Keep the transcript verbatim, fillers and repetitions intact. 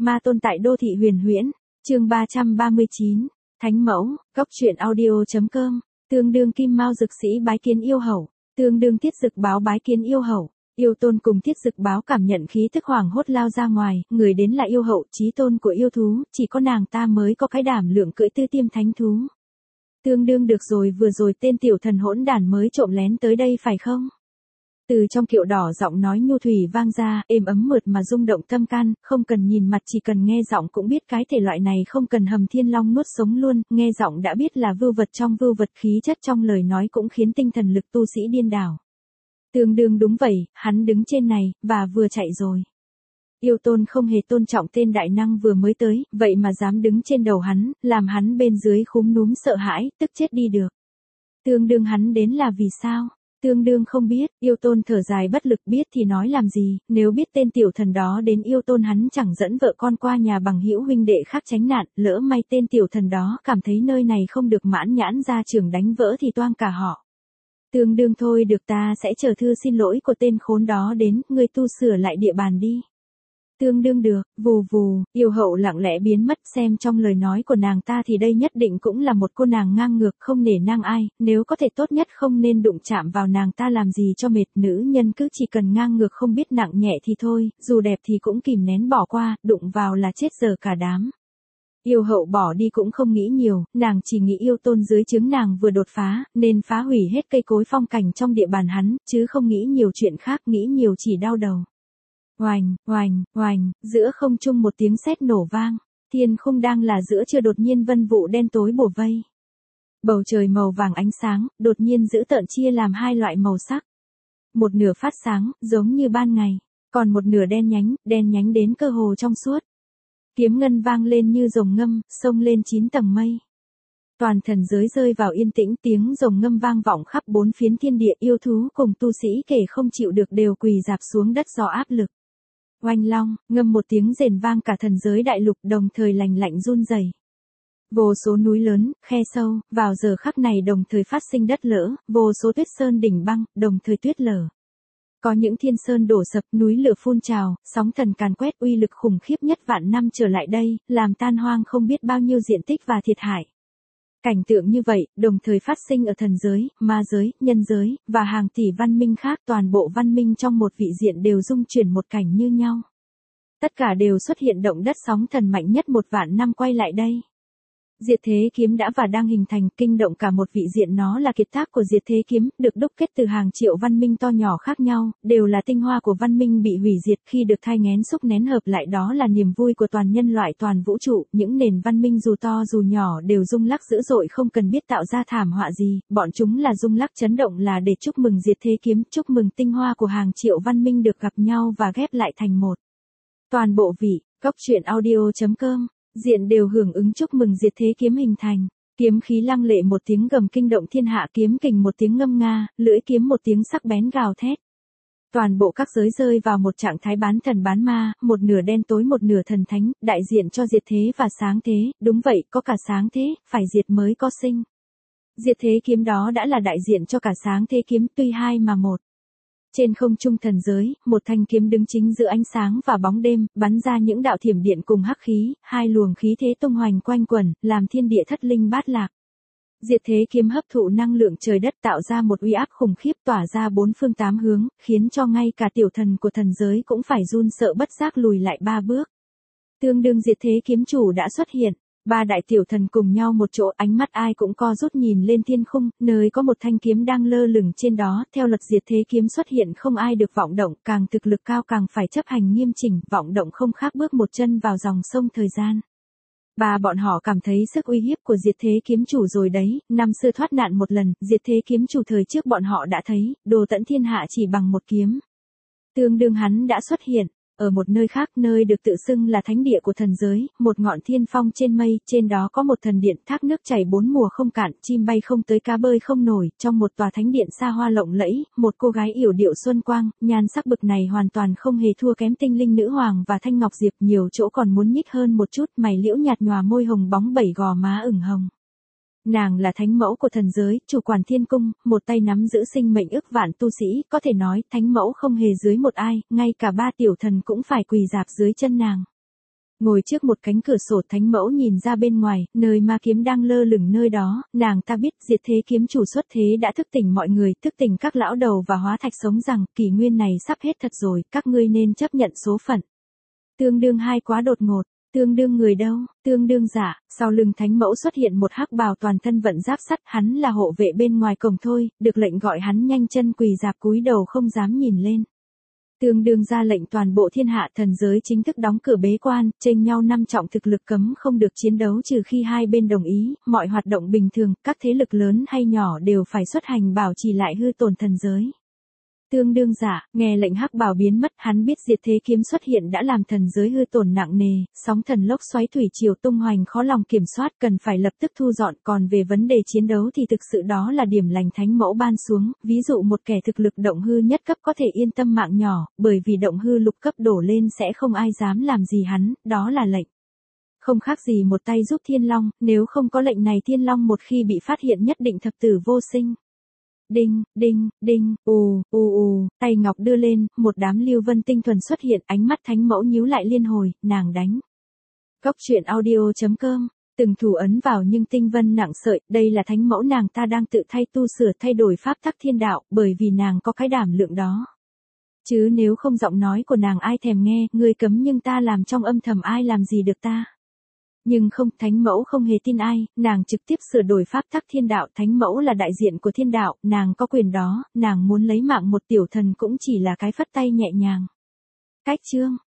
Ma tôn tại đô thị huyền huyễn, chương ba trăm ba mươi chín, Thánh mẫu, góc truyện audio.com, tương đương Kim Mao Dực sĩ bái kiến yêu hậu, tương đương Tiết Dực báo bái kiến yêu hậu. Yêu tôn cùng Tiết Dực báo cảm nhận khí tức hoảng hốt lao ra ngoài, người đến là yêu hậu, chí tôn của yêu thú, chỉ có nàng ta mới có cái đảm lượng cưỡi tư tiêm thánh thú. Tương đương được rồi, vừa rồi tên tiểu thần hỗn đản mới trộm lén tới đây phải không? Từ trong kiệu đỏ giọng nói nhu thủy vang ra, êm ấm mượt mà rung động tâm can, không cần nhìn mặt chỉ cần nghe giọng cũng biết cái thể loại này không cần hầm thiên long nuốt sống luôn, nghe giọng đã biết là vưu vật trong vưu vật, khí chất trong lời nói cũng khiến tinh thần lực tu sĩ điên đảo. Tương đương đúng vậy, hắn đứng trên này, và vừa chạy rồi. Yêu tôn không hề tôn trọng tên đại năng vừa mới tới, vậy mà dám đứng trên đầu hắn, làm hắn bên dưới khúm núm sợ hãi, tức chết đi được. Tương đương hắn đến là vì sao? Tương đương không biết, yêu tôn thở dài bất lực, biết thì nói làm gì, nếu biết tên tiểu thần đó đến yêu tôn hắn chẳng dẫn vợ con qua nhà bằng hữu huynh đệ khác tránh nạn, lỡ may tên tiểu thần đó cảm thấy nơi này không được mãn nhãn ra trường đánh vỡ thì toang cả họ. Tương đương thôi được, ta sẽ chờ thư xin lỗi của tên khốn đó đến, ngươi tu sửa lại địa bàn đi. Tương đương được, vù vù, yêu hậu lặng lẽ biến mất, xem trong lời nói của nàng ta thì đây nhất định cũng là một cô nàng ngang ngược không nể nang ai, nếu có thể tốt nhất không nên đụng chạm vào nàng ta làm gì cho mệt, nữ nhân cứ chỉ cần ngang ngược không biết nặng nhẹ thì thôi, dù đẹp thì cũng kìm nén bỏ qua, đụng vào là chết dở cả đám. Yêu hậu bỏ đi cũng không nghĩ nhiều, nàng chỉ nghĩ yêu tôn dưới trướng nàng vừa đột phá, nên phá hủy hết cây cối phong cảnh trong địa bàn hắn, chứ không nghĩ nhiều chuyện khác, nghĩ nhiều chỉ đau đầu. Oành, oành, oành, giữa không trung một tiếng sét nổ vang, thiên khung đang là giữa trưa đột nhiên vân vụ đen tối bủa vây. Bầu trời màu vàng ánh sáng, đột nhiên dữ tợn chia làm hai loại màu sắc. Một nửa phát sáng, giống như ban ngày, còn một nửa đen nhánh, đen nhánh đến cơ hồ trong suốt. Kiếm ngân vang lên như rồng ngâm, xông lên chín tầng mây. Toàn thần giới rơi vào yên tĩnh, tiếng rồng ngâm vang vọng khắp bốn phiến thiên địa, yêu thú cùng tu sĩ kể không chịu được đều quỳ rạp xuống đất do áp lực. Oanh long, ngâm một tiếng rền vang cả thần giới đại lục đồng thời lành lạnh run rẩy. Vô số núi lớn, khe sâu, vào giờ khắc này đồng thời phát sinh đất lở, vô số tuyết sơn đỉnh băng, đồng thời tuyết lở. Có những thiên sơn đổ sập, núi lửa phun trào, sóng thần càn quét, uy lực khủng khiếp nhất vạn năm trở lại đây, làm tan hoang không biết bao nhiêu diện tích và thiệt hại. Cảnh tượng như vậy, đồng thời phát sinh ở thần giới, ma giới, nhân giới, và hàng tỷ văn minh khác, toàn bộ văn minh trong một vị diện đều rung chuyển một cảnh như nhau. Tất cả đều xuất hiện động đất sóng thần mạnh nhất một vạn năm quay lại đây. Diệt thế kiếm đã và đang hình thành, kinh động cả một vị diện, nó là kiệt tác của diệt thế kiếm, được đúc kết từ hàng triệu văn minh to nhỏ khác nhau, đều là tinh hoa của văn minh bị hủy diệt, khi được thai nghén xúc nén hợp lại đó là niềm vui của toàn nhân loại toàn vũ trụ, những nền văn minh dù to dù nhỏ đều rung lắc dữ dội không cần biết tạo ra thảm họa gì, bọn chúng là rung lắc chấn động là để chúc mừng diệt thế kiếm, chúc mừng tinh hoa của hàng triệu văn minh được gặp nhau và ghép lại thành một. Toàn bộ vị, góc truyện audio.com diện đều hưởng ứng chúc mừng diệt thế kiếm hình thành. Kiếm khí lăng lệ một tiếng gầm kinh động thiên hạ, kiếm kình một tiếng ngâm nga, lưỡi kiếm một tiếng sắc bén gào thét. Toàn bộ các giới rơi vào một trạng thái bán thần bán ma, một nửa đen tối một nửa thần thánh, đại diện cho diệt thế và sáng thế, đúng vậy, có cả sáng thế, phải diệt mới có sinh. Diệt thế kiếm đó đã là đại diện cho cả sáng thế kiếm, tuy hai mà một. Trên không trung thần giới, một thanh kiếm đứng chính giữa ánh sáng và bóng đêm, bắn ra những đạo thiểm điện cùng hắc khí, hai luồng khí thế tung hoành quanh quẩn, làm thiên địa thất linh bát lạc. Diệt thế kiếm hấp thụ năng lượng trời đất tạo ra một uy áp khủng khiếp tỏa ra bốn phương tám hướng, khiến cho ngay cả tiểu thần của thần giới cũng phải run sợ bất giác lùi lại ba bước. Tương đương diệt thế kiếm chủ đã xuất hiện. Ba đại tiểu thần cùng nhau một chỗ, ánh mắt ai cũng co rút nhìn lên thiên khung, nơi có một thanh kiếm đang lơ lửng trên đó, theo luật diệt thế kiếm xuất hiện không ai được vọng động, càng thực lực cao càng phải chấp hành nghiêm chỉnh, vọng động không khác bước một chân vào dòng sông thời gian. Ba bọn họ cảm thấy sức uy hiếp của diệt thế kiếm chủ rồi đấy, năm xưa thoát nạn một lần, diệt thế kiếm chủ thời trước bọn họ đã thấy, đồ tận thiên hạ chỉ bằng một kiếm. Tương đương hắn đã xuất hiện. Ở một nơi khác, nơi được tự xưng là thánh địa của thần giới, một ngọn thiên phong trên mây, trên đó có một thần điện, thác nước chảy bốn mùa không cạn, chim bay không tới cá bơi không nổi, trong một tòa thánh điện xa hoa lộng lẫy, một cô gái yểu điệu xuân quang, nhan sắc bực này hoàn toàn không hề thua kém tinh linh nữ hoàng và thanh ngọc diệp, nhiều chỗ còn muốn nhích hơn một chút, mày liễu nhạt nhòa, môi hồng bóng bảy gò má ửng hồng. Nàng là thánh mẫu của thần giới, chủ quản thiên cung, một tay nắm giữ sinh mệnh ức vạn tu sĩ, có thể nói, thánh mẫu không hề dưới một ai, ngay cả ba tiểu thần cũng phải quỳ rạp dưới chân nàng. Ngồi trước một cánh cửa sổ thánh mẫu nhìn ra bên ngoài, nơi ma kiếm đang lơ lửng nơi đó, nàng ta biết diệt thế kiếm chủ xuất thế đã thức tỉnh mọi người, thức tỉnh các lão đầu và hóa thạch sống rằng, kỷ nguyên này sắp hết thật rồi, các ngươi nên chấp nhận số phận. Tương đương hai quá đột ngột, tương đương người đâu, tương đương giả, sau lưng thánh mẫu xuất hiện một hắc bào toàn thân vận giáp sắt, hắn là hộ vệ bên ngoài cổng thôi, được lệnh gọi hắn nhanh chân quỳ dạp cúi đầu không dám nhìn lên. Tương đương ra lệnh toàn bộ thiên hạ thần giới chính thức đóng cửa bế quan, chênh nhau năm trọng thực lực cấm không được chiến đấu trừ khi hai bên đồng ý, mọi hoạt động bình thường, các thế lực lớn hay nhỏ đều phải xuất hành bảo trì lại hư tồn thần giới. Tương đương giả, nghe lệnh hắc bào biến mất, hắn biết diệt thế kiếm xuất hiện đã làm thần giới hư tổn nặng nề, sóng thần lốc xoáy thủy triều tung hoành khó lòng kiểm soát, cần phải lập tức thu dọn, còn về vấn đề chiến đấu thì thực sự đó là điểm lành thánh mẫu ban xuống, ví dụ một kẻ thực lực động hư nhất cấp có thể yên tâm mạng nhỏ, bởi vì động hư lục cấp đổ lên sẽ không ai dám làm gì hắn, đó là lệnh. Không khác gì một tay giúp thiên long, nếu không có lệnh này thiên long một khi bị phát hiện nhất định thập tử vô sinh. Đinh, đinh, đinh, ù, ù ù, tay ngọc đưa lên, một đám lưu vân tinh thuần xuất hiện, ánh mắt thánh mẫu nhíu lại liên hồi, nàng đánh. Góc truyện audio chấm com, từng thủ ấn vào nhưng tinh vân nặng sợi, đây là thánh mẫu nàng ta đang tự thay tu sửa thay đổi pháp tắc thiên đạo, bởi vì nàng có cái đảm lượng đó. Chứ nếu không giọng nói của nàng ai thèm nghe, ngươi cấm nhưng ta làm trong âm thầm ai làm gì được ta. Nhưng không, thánh mẫu không hề tin ai, nàng trực tiếp sửa đổi pháp tắc thiên đạo, thánh mẫu là đại diện của thiên đạo, nàng có quyền đó, nàng muốn lấy mạng một tiểu thần cũng chỉ là cái phất tay nhẹ nhàng. Cách chương